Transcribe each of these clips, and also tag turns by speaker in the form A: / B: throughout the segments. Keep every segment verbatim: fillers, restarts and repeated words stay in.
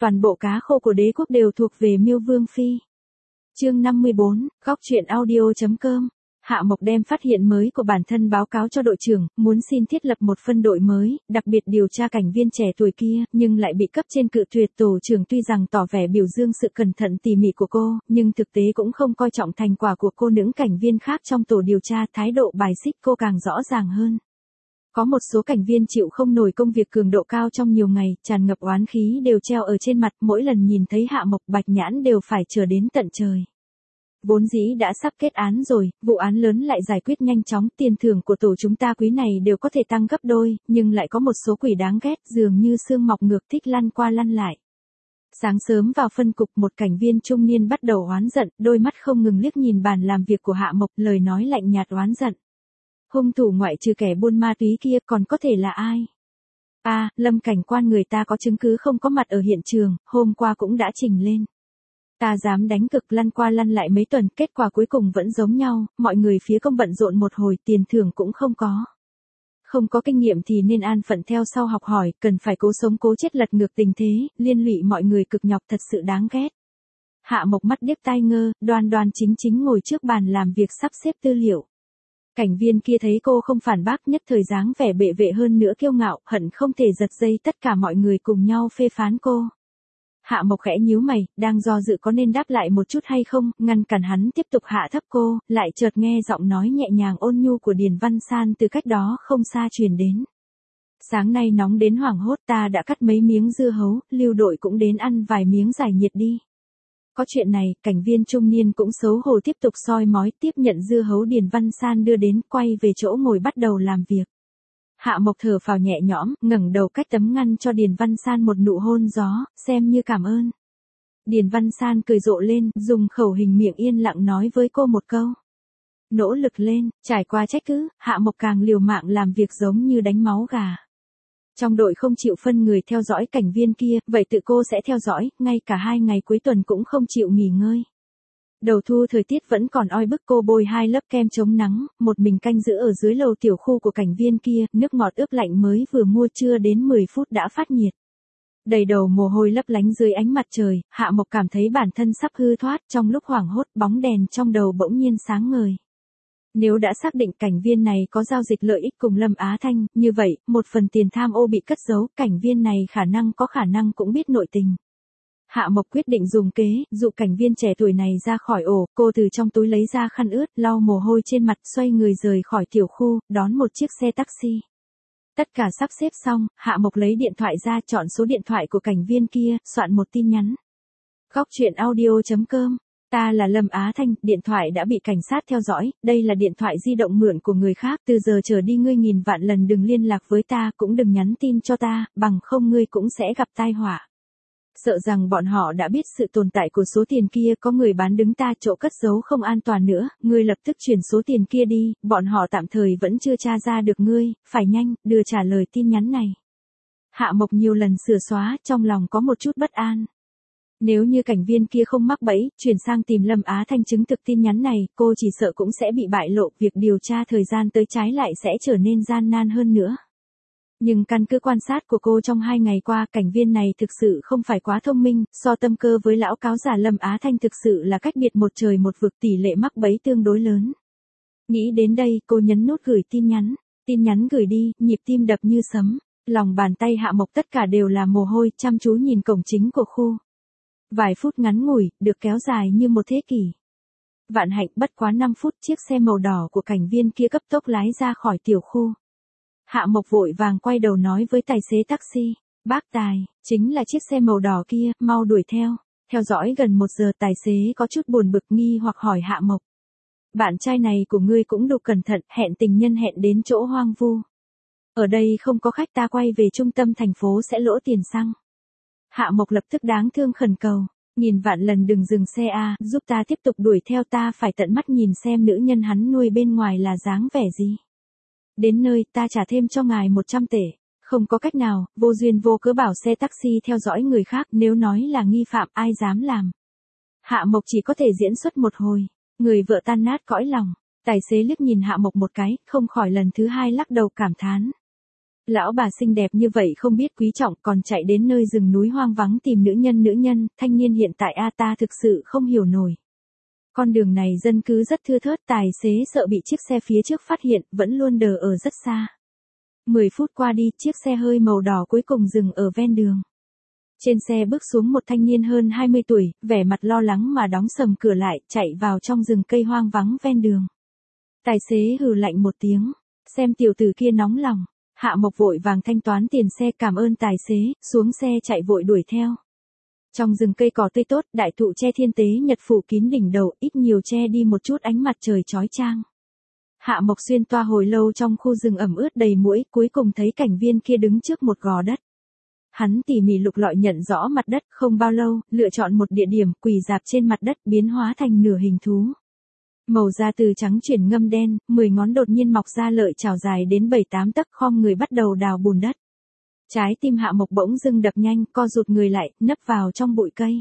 A: toàn bộ cá khô của đế quốc đều thuộc về Miêu Vương Phi. Chương năm mươi bốn, góc truyện audio chấm com. Hạ Mộc đem phát hiện mới của bản thân báo cáo cho đội trưởng, muốn xin thiết lập một phân đội mới, đặc biệt điều tra cảnh viên trẻ tuổi kia, nhưng lại bị cấp trên cự tuyệt. Tổ trưởng tuy rằng tỏ vẻ biểu dương sự cẩn thận tỉ mỉ của cô, nhưng thực tế cũng không coi trọng thành quả của cô. Những cảnh viên khác trong tổ điều tra thái độ bài xích cô càng rõ ràng hơn. Có một số cảnh viên chịu không nổi công việc cường độ cao trong nhiều ngày, tràn ngập oán khí đều treo ở trên mặt, mỗi lần nhìn thấy Hạ Mộc bạch nhãn đều phải chờ đến tận trời. Vốn dĩ đã sắp kết án rồi, vụ án lớn lại giải quyết nhanh chóng, tiền thưởng của tổ chúng ta quý này đều có thể tăng gấp đôi, nhưng lại có một số quỷ đáng ghét, dường như xương mọc ngược thích lăn qua lăn lại. Sáng sớm vào phân cục, một cảnh viên trung niên bắt đầu oán giận, đôi mắt không ngừng liếc nhìn bàn làm việc của Hạ Mộc, lời nói lạnh nhạt oán giận. Hung thủ ngoại trừ kẻ buôn ma túy kia còn có thể là ai? A, à, Lâm cảnh quan, người ta có chứng cứ không có mặt ở hiện trường, hôm qua cũng đã trình lên. Ta dám đánh cực, lăn qua lăn lại mấy tuần, kết quả cuối cùng vẫn giống nhau, mọi người phía công bận rộn một hồi, tiền thưởng cũng không có. Không có kinh nghiệm thì nên an phận theo sau học hỏi, cần phải cố sống cố chết lật ngược tình thế, liên lụy mọi người cực nhọc, thật sự đáng ghét. Hạ Mộc mắt điếc tai ngơ, đoan đoan chính chính ngồi trước bàn làm việc sắp xếp tư liệu. Cảnh viên kia thấy cô không phản bác, nhất thời dáng vẻ bệ vệ hơn nữa kiêu ngạo, hận không thể giật dây tất cả mọi người cùng nhau phê phán cô. Hạ Mộc khẽ nhíu mày, đang do dự có nên đáp lại một chút hay không, ngăn cản hắn tiếp tục hạ thấp cô, lại chợt nghe giọng nói nhẹ nhàng ôn nhu của Điền Văn San từ cách đó không xa truyền đến. Sáng nay nóng đến hoảng hốt, ta đã cắt mấy miếng dưa hấu, lưu đội cũng đến ăn vài miếng giải nhiệt đi. Có chuyện này, cảnh viên trung niên cũng xấu hổ tiếp tục soi mói, tiếp nhận dưa hấu Điền Văn San đưa đến, quay về chỗ ngồi bắt đầu làm việc. Hạ Mộc thở phào nhẹ nhõm, ngẩng đầu cách tấm ngăn cho Điền Văn San một nụ hôn gió, xem như cảm ơn. Điền Văn San cười rộ lên, dùng khẩu hình miệng yên lặng nói với cô một câu. Nỗ lực lên, trải qua trách cứ, Hạ Mộc càng liều mạng làm việc giống như đánh máu gà. Trong đội không chịu phân người theo dõi cảnh viên kia, vậy tự cô sẽ theo dõi, ngay cả hai ngày cuối tuần cũng không chịu nghỉ ngơi. Đầu thu thời tiết vẫn còn oi bức, cô bôi hai lớp kem chống nắng, một mình canh giữ ở dưới lầu tiểu khu của cảnh viên kia, nước ngọt ướp lạnh mới vừa mua chưa đến mười phút đã phát nhiệt. Đầy đầu mồ hôi lấp lánh dưới ánh mặt trời, Hạ Mộc cảm thấy bản thân sắp hư thoát, trong lúc hoảng hốt bóng đèn trong đầu bỗng nhiên sáng ngời. Nếu đã xác định cảnh viên này có giao dịch lợi ích cùng Lâm Á Thanh, như vậy, một phần tiền tham ô bị cất giấu, cảnh viên này khả năng có khả năng cũng biết nội tình. Hạ Mộc quyết định dùng kế, dụ cảnh viên trẻ tuổi này ra khỏi ổ, cô từ trong túi lấy ra khăn ướt, lau mồ hôi trên mặt, xoay người rời khỏi tiểu khu, đón một chiếc xe taxi. Tất cả sắp xếp xong, Hạ Mộc lấy điện thoại ra, chọn số điện thoại của cảnh viên kia, soạn một tin nhắn. Góc truyện audio chấm com. Ta là Lâm Á Thanh, điện thoại đã bị cảnh sát theo dõi, đây là điện thoại di động mượn của người khác, từ giờ trở đi ngươi nghìn vạn lần đừng liên lạc với ta, cũng đừng nhắn tin cho ta, bằng không ngươi cũng sẽ gặp tai họa. Sợ rằng bọn họ đã biết sự tồn tại của số tiền kia, có người bán đứng ta, chỗ cất giấu không an toàn nữa, ngươi lập tức chuyển số tiền kia đi, bọn họ tạm thời vẫn chưa tra ra được ngươi, phải nhanh, đưa trả lời tin nhắn này. Hạ Mộc nhiều lần sửa xóa, trong lòng có một chút bất an. Nếu như cảnh viên kia không mắc bẫy, chuyển sang tìm Lâm Á Thanh chứng thực tin nhắn này, cô chỉ sợ cũng sẽ bị bại lộ, việc điều tra thời gian tới trái lại sẽ trở nên gian nan hơn nữa. Nhưng căn cứ quan sát của cô trong hai ngày qua, cảnh viên này thực sự không phải quá thông minh, so tâm cơ với lão cáo giả Lâm Á Thanh thực sự là cách biệt một trời một vực, tỷ lệ mắc bẫy tương đối lớn. Nghĩ đến đây, cô nhấn nút gửi tin nhắn. Tin nhắn gửi đi, nhịp tim đập như sấm, lòng bàn tay Hạ Mộc tất cả đều là mồ hôi, chăm chú nhìn cổng chính của khu. Vài phút ngắn ngủi, được kéo dài như một thế kỷ. Vạn hạnh, bất quá năm phút, chiếc xe màu đỏ của cảnh viên kia cấp tốc lái ra khỏi tiểu khu. Hạ Mộc vội vàng quay đầu nói với tài xế taxi, bác Tài, chính là chiếc xe màu đỏ kia, mau đuổi theo. Theo dõi gần một giờ, tài xế có chút buồn bực nghi hoặc hỏi Hạ Mộc. Bạn trai này của ngươi cũng đủ cẩn thận, hẹn tình nhân hẹn đến chỗ hoang vu. Ở đây không có khách, ta quay về trung tâm thành phố sẽ lỗ tiền xăng. Hạ Mộc lập tức đáng thương khẩn cầu, nghìn vạn lần đừng dừng xe a, giúp ta tiếp tục đuổi theo, ta phải tận mắt nhìn xem nữ nhân hắn nuôi bên ngoài là dáng vẻ gì. Đến nơi, ta trả thêm cho ngài một trăm tể. Không có cách nào, vô duyên vô cớ bảo xe taxi theo dõi người khác, nếu nói là nghi phạm, ai dám làm. Hạ Mộc chỉ có thể diễn xuất một hồi, người vợ tan nát cõi lòng. Tài xế liếc nhìn Hạ Mộc một cái, không khỏi lần thứ hai lắc đầu cảm thán. Lão bà xinh đẹp như vậy không biết quý trọng còn chạy đến nơi rừng núi hoang vắng tìm nữ nhân nữ nhân, thanh niên hiện tại a ta thực sự không hiểu nổi. Con đường này dân cư rất thưa thớt, tài xế sợ bị chiếc xe phía trước phát hiện, vẫn luôn đờ ở rất xa. mười phút qua đi, chiếc xe hơi màu đỏ cuối cùng dừng ở ven đường. Trên xe bước xuống một thanh niên hơn hai mươi tuổi, vẻ mặt lo lắng mà đóng sầm cửa lại, chạy vào trong rừng cây hoang vắng ven đường. Tài xế hừ lạnh một tiếng, xem tiểu tử kia nóng lòng. Hạ Mộc vội vàng thanh toán tiền xe cảm ơn tài xế, xuống xe chạy vội đuổi theo. Trong rừng cây cỏ tươi tốt, đại thụ tre thiên tế nhật phủ kín đỉnh đầu, ít nhiều che đi một chút ánh mặt trời chói chang. Hạ Mộc xuyên toa hồi lâu trong khu rừng ẩm ướt đầy muỗi, cuối cùng thấy cảnh viên kia đứng trước một gò đất. Hắn tỉ mỉ lục lọi nhận rõ mặt đất, không bao lâu, lựa chọn một địa điểm, quỳ dạp trên mặt đất, biến hóa thành nửa hình thú. Màu da từ trắng chuyển ngâm đen, mười ngón đột nhiên mọc ra lợi chảo dài đến bảy tám tấc, khom người bắt đầu đào bùn đất. Trái tim Hạ Mộc bỗng dưng đập nhanh, co rụt người lại, nấp vào trong bụi cây.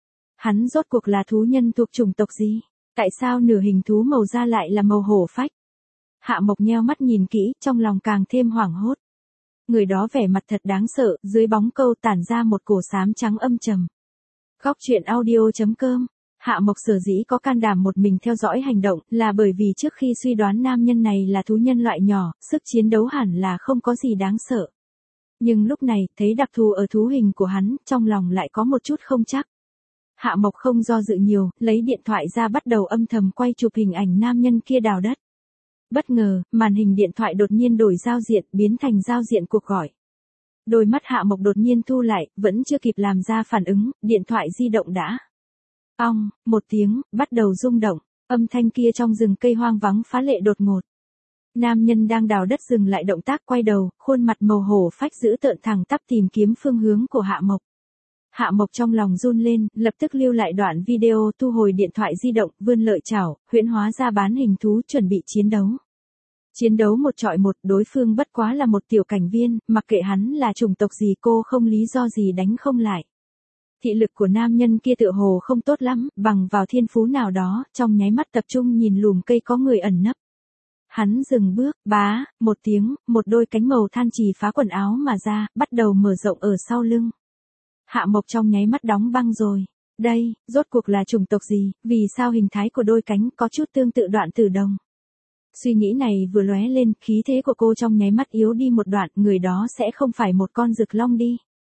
A: Hắn rốt cuộc là thú nhân thuộc chủng tộc gì? Tại sao nửa hình thú màu da lại là màu hổ phách? Hạ Mộc nheo mắt nhìn kỹ, trong lòng càng thêm hoảng hốt. Người đó vẻ mặt thật đáng sợ, dưới bóng câu tản ra một cổ xám trắng âm trầm. Góc truyện audio chấm com. Hạ Mộc sở dĩ có can đảm một mình theo dõi hành động, là bởi vì trước khi suy đoán nam nhân này là thú nhân loại nhỏ, sức chiến đấu hẳn là không có gì đáng sợ. Nhưng lúc này, thấy đặc thù ở thú hình của hắn, trong lòng lại có một chút không chắc. Hạ Mộc không do dự nhiều, lấy điện thoại ra bắt đầu âm thầm quay chụp hình ảnh nam nhân kia đào đất. Bất ngờ, màn hình điện thoại đột nhiên đổi giao diện, biến thành giao diện cuộc gọi. Đôi mắt Hạ Mộc đột nhiên thu lại, vẫn chưa kịp làm ra phản ứng, điện thoại di động đã. Ong, một tiếng, bắt đầu rung động, âm thanh kia trong rừng cây hoang vắng phá lệ đột ngột. Nam nhân đang đào đất dừng lại động tác quay đầu, khuôn mặt màu hổ phách dữ tợn thẳng tắp tìm kiếm phương hướng của Hạ Mộc. Hạ Mộc trong lòng run lên, lập tức lưu lại đoạn video, thu hồi điện thoại di động, vươn lợi chảo, huyễn hóa ra bán hình thú chuẩn bị chiến đấu. Chiến đấu một trọi một, đối phương bất quá là một tiểu cảnh viên, mặc kệ hắn là chủng tộc gì cô không lý do gì đánh không lại. Thị lực của nam nhân kia tựa hồ không tốt lắm, bằng vào thiên phú nào đó, trong nháy mắt tập trung nhìn lùm cây có người ẩn nấp. Hắn dừng bước, bá, một tiếng, một đôi cánh màu than trì phá quần áo mà ra, bắt đầu mở rộng ở sau lưng. Hạ Mộc trong nháy mắt đóng băng rồi. Đây, rốt cuộc là chủng tộc gì, vì sao hình thái của đôi cánh có chút tương tự Đoạn Tử Đồng. Suy nghĩ này vừa lóe lên, khí thế của cô trong nháy mắt yếu đi một đoạn, người đó sẽ không phải một con rực long đi.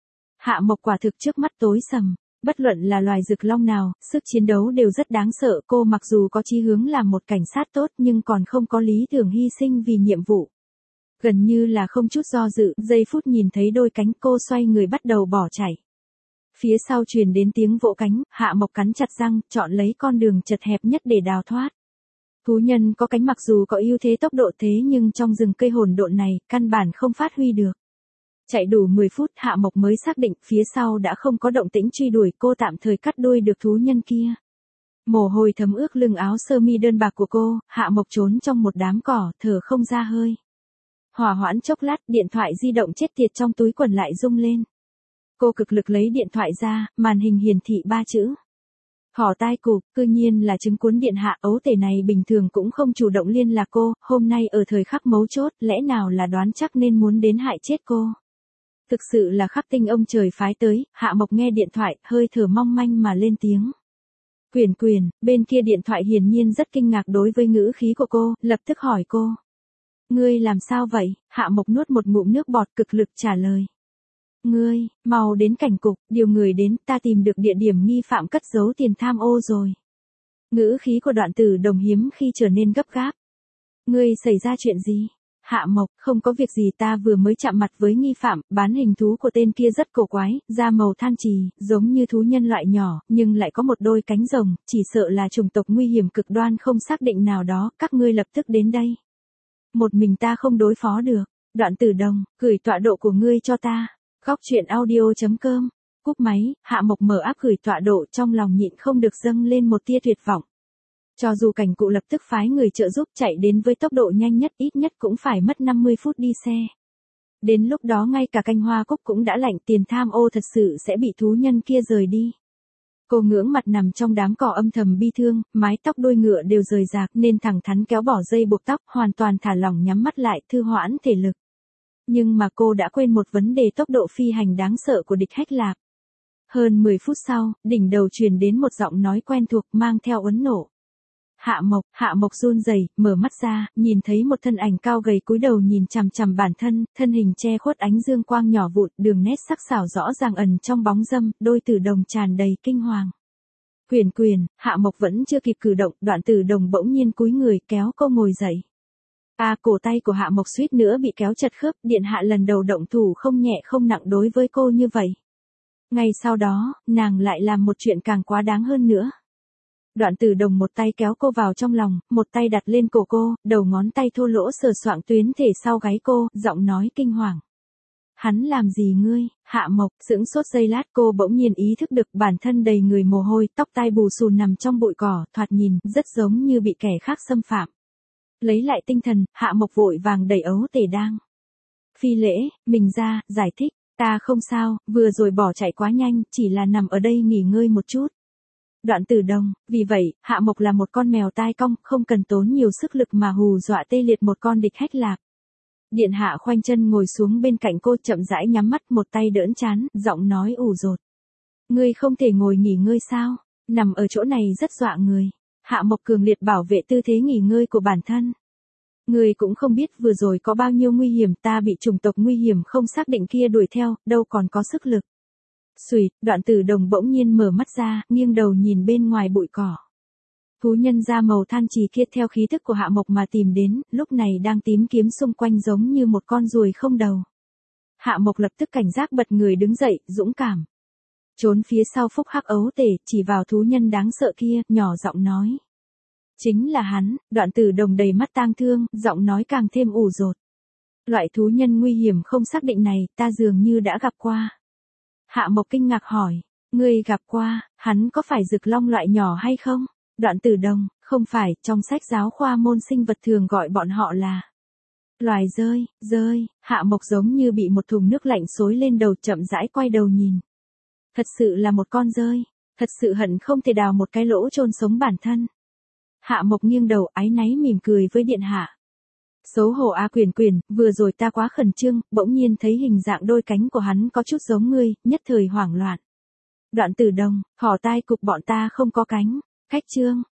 A: Hạ Mộc quả thực trước mắt tối sầm, bất luận là loài rực long nào, sức chiến đấu đều rất đáng sợ, cô mặc dù có chí hướng làm một cảnh sát tốt nhưng còn không có lý tưởng hy sinh vì nhiệm vụ. Gần như là không chút do dự, giây phút nhìn thấy đôi cánh cô xoay người bắt đầu bỏ chạy. Phía sau truyền đến tiếng vỗ cánh, Hạ Mộc cắn chặt răng, chọn lấy con đường chật hẹp nhất để đào thoát. Thú nhân có cánh mặc dù có ưu thế tốc độ thế nhưng trong rừng cây hỗn độn này, căn bản không phát huy được. Chạy đủ mười phút, Hạ Mộc mới xác định phía sau đã không có động tĩnh truy đuổi, cô tạm thời cắt đuôi được thú nhân kia. Mồ hôi thấm ướt lưng áo sơ mi đơn bạc của cô, Hạ Mộc trốn trong một đám cỏ, thở không ra hơi. Hỏa hoãn chốc lát, điện thoại di động chết tiệt trong túi quần lại rung lên. Cô cực lực lấy điện thoại ra, màn hình hiển thị ba chữ. Khỏ tai cụp, cư nhiên là chứng cuốn điện hạ, ấu tể này bình thường cũng không chủ động liên lạc cô, hôm nay ở thời khắc mấu chốt, lẽ nào là đoán chắc nên muốn đến hại chết cô. Thực sự là khắc tinh ông trời phái tới, Hạ Mộc nghe điện thoại, hơi thở mong manh mà lên tiếng. Quyền quyền, bên kia điện thoại hiển nhiên rất kinh ngạc đối với ngữ khí của cô, lập tức hỏi cô. Ngươi làm sao vậy? Hạ Mộc nuốt một ngụm nước bọt cực lực trả lời. Ngươi, mau đến cảnh cục, điều người đến, ta tìm được địa điểm nghi phạm cất giấu tiền tham ô rồi. Ngữ khí của Đoạn Tử Đồng hiếm khi trở nên gấp gáp. Ngươi xảy ra chuyện gì? Hạ Mộc, không có việc gì, ta vừa mới chạm mặt với nghi phạm, bán hình thú của tên kia rất cổ quái, da màu than trì, giống như thú nhân loại nhỏ, nhưng lại có một đôi cánh rồng, chỉ sợ là chủng tộc nguy hiểm cực đoan không xác định nào đó, các ngươi lập tức đến đây. Một mình ta không đối phó được. Đoạn Tử Đồng, gửi tọa độ của ngươi cho ta. Góc truyện audio chấm com. Cúp máy, Hạ Mộc mở áp gửi tọa độ, trong lòng nhịn không được dâng lên một tia tuyệt vọng. Cho dù cảnh cụ lập tức phái người trợ giúp chạy đến với tốc độ nhanh nhất, ít nhất cũng phải mất năm mươi phút đi xe. Đến lúc đó ngay cả canh hoa cúc cũng đã lạnh, tiền tham ô thật sự sẽ bị thú nhân kia rời đi. Cô ngưỡng mặt nằm trong đám cỏ âm thầm bi thương, mái tóc đuôi ngựa đều rời rạc nên thẳng thắn kéo bỏ dây buộc tóc, hoàn toàn thả lỏng nhắm mắt lại, thư hoãn thể lực. Nhưng mà cô đã quên một vấn đề tốc độ phi hành đáng sợ của địch Hách Lạp. Hơn mười phút sau, đỉnh đầu truyền đến một giọng nói quen thuộc mang theo uấn nộ. Hạ Mộc, Hạ Mộc run rẩy, mở mắt ra, nhìn thấy một thân ảnh cao gầy cúi đầu nhìn chằm chằm bản thân, thân hình che khuất ánh dương quang nhỏ vụn, đường nét sắc sảo rõ ràng ẩn trong bóng râm, đôi tử đồng tràn đầy kinh hoàng. Quyền quyền, Hạ Mộc vẫn chưa kịp cử động, Đoạn Tử Đồng bỗng nhiên cúi người kéo cô ngồi dậy. A à, cổ tay của Hạ Mộc suýt nữa bị kéo chật khớp, điện hạ lần đầu động thủ không nhẹ không nặng đối với cô như vậy. Ngay sau đó, nàng lại làm một chuyện càng quá đáng hơn nữa. Đoạn Tử Đồng một tay kéo cô vào trong lòng, một tay đặt lên cổ cô, đầu ngón tay thô lỗ sờ soạng tuyến thể sau gáy cô, giọng nói kinh hoàng. Hắn làm gì ngươi? Hạ Mộc, sững sốt giây lát cô bỗng nhiên ý thức được bản thân đầy người mồ hôi, tóc tai bù xù nằm trong bụi cỏ, thoạt nhìn, rất giống như bị kẻ khác xâm phạm. Lấy lại tinh thần, Hạ Mộc vội vàng đẩy ấu tể đang. Phi lễ, mình ra, giải thích, ta không sao, vừa rồi bỏ chạy quá nhanh, chỉ là nằm ở đây nghỉ ngơi một chút. Đoạn Tử Đồng, vì vậy, Hạ Mộc là một con mèo tai cong, không cần tốn nhiều sức lực mà hù dọa tê liệt một con địch Hách Lạp. Điện hạ khoanh chân ngồi xuống bên cạnh cô chậm rãi nhắm mắt một tay đỡn chán, giọng nói ủ rột. Ngươi không thể ngồi nghỉ ngơi sao? Nằm ở chỗ này rất dọa người. Hạ Mộc cường liệt bảo vệ tư thế nghỉ ngơi của bản thân. Ngươi cũng không biết vừa rồi có bao nhiêu nguy hiểm, ta bị chủng tộc nguy hiểm không xác định kia đuổi theo, đâu còn có sức lực. Xuỵt, Đoạn Tử Đồng bỗng nhiên mở mắt ra, nghiêng đầu nhìn bên ngoài bụi cỏ. Thú nhân da màu than trì kia theo khí thức của Hạ Mộc mà tìm đến, lúc này đang tìm kiếm xung quanh giống như một con ruồi không đầu. Hạ Mộc lập tức cảnh giác bật người đứng dậy, dũng cảm. Trốn phía sau phúc hắc ấu tể, chỉ vào thú nhân đáng sợ kia, nhỏ giọng nói. Chính là hắn. Đoạn Tử Đồng đầy mắt tang thương, giọng nói càng thêm ủ rột. Loại thú nhân nguy hiểm không xác định này, ta dường như đã gặp qua. Hạ Mộc kinh ngạc hỏi, ngươi gặp qua, hắn có phải rực long loại nhỏ hay không? Đoạn Tử Đồng, không phải, trong sách giáo khoa môn sinh vật thường gọi bọn họ là loài dơi, dơi. Hạ Mộc giống như bị một thùng nước lạnh xối lên đầu, chậm rãi quay đầu nhìn. Thật sự là một con dơi, thật sự hận không thể đào một cái lỗ chôn sống bản thân. Hạ Mộc nghiêng đầu áy náy mỉm cười với điện hạ. Xấu hổ a Quyền Quyền, vừa rồi ta quá khẩn trương, bỗng nhiên thấy hình dạng đôi cánh của hắn có chút giống ngươi, nhất thời hoảng loạn. Đoạn Tử Đồng, thỏ tai cục bọn ta không có cánh. Khách trương,